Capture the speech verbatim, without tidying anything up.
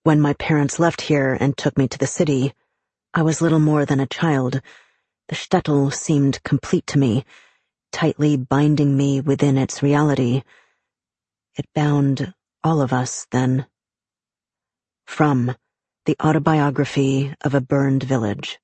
When my parents left here and took me to the city, I was little more than a child. The shtetl seemed complete to me, tightly binding me within its reality. It bound all of us, then. From The Autobiography of a Burned Village.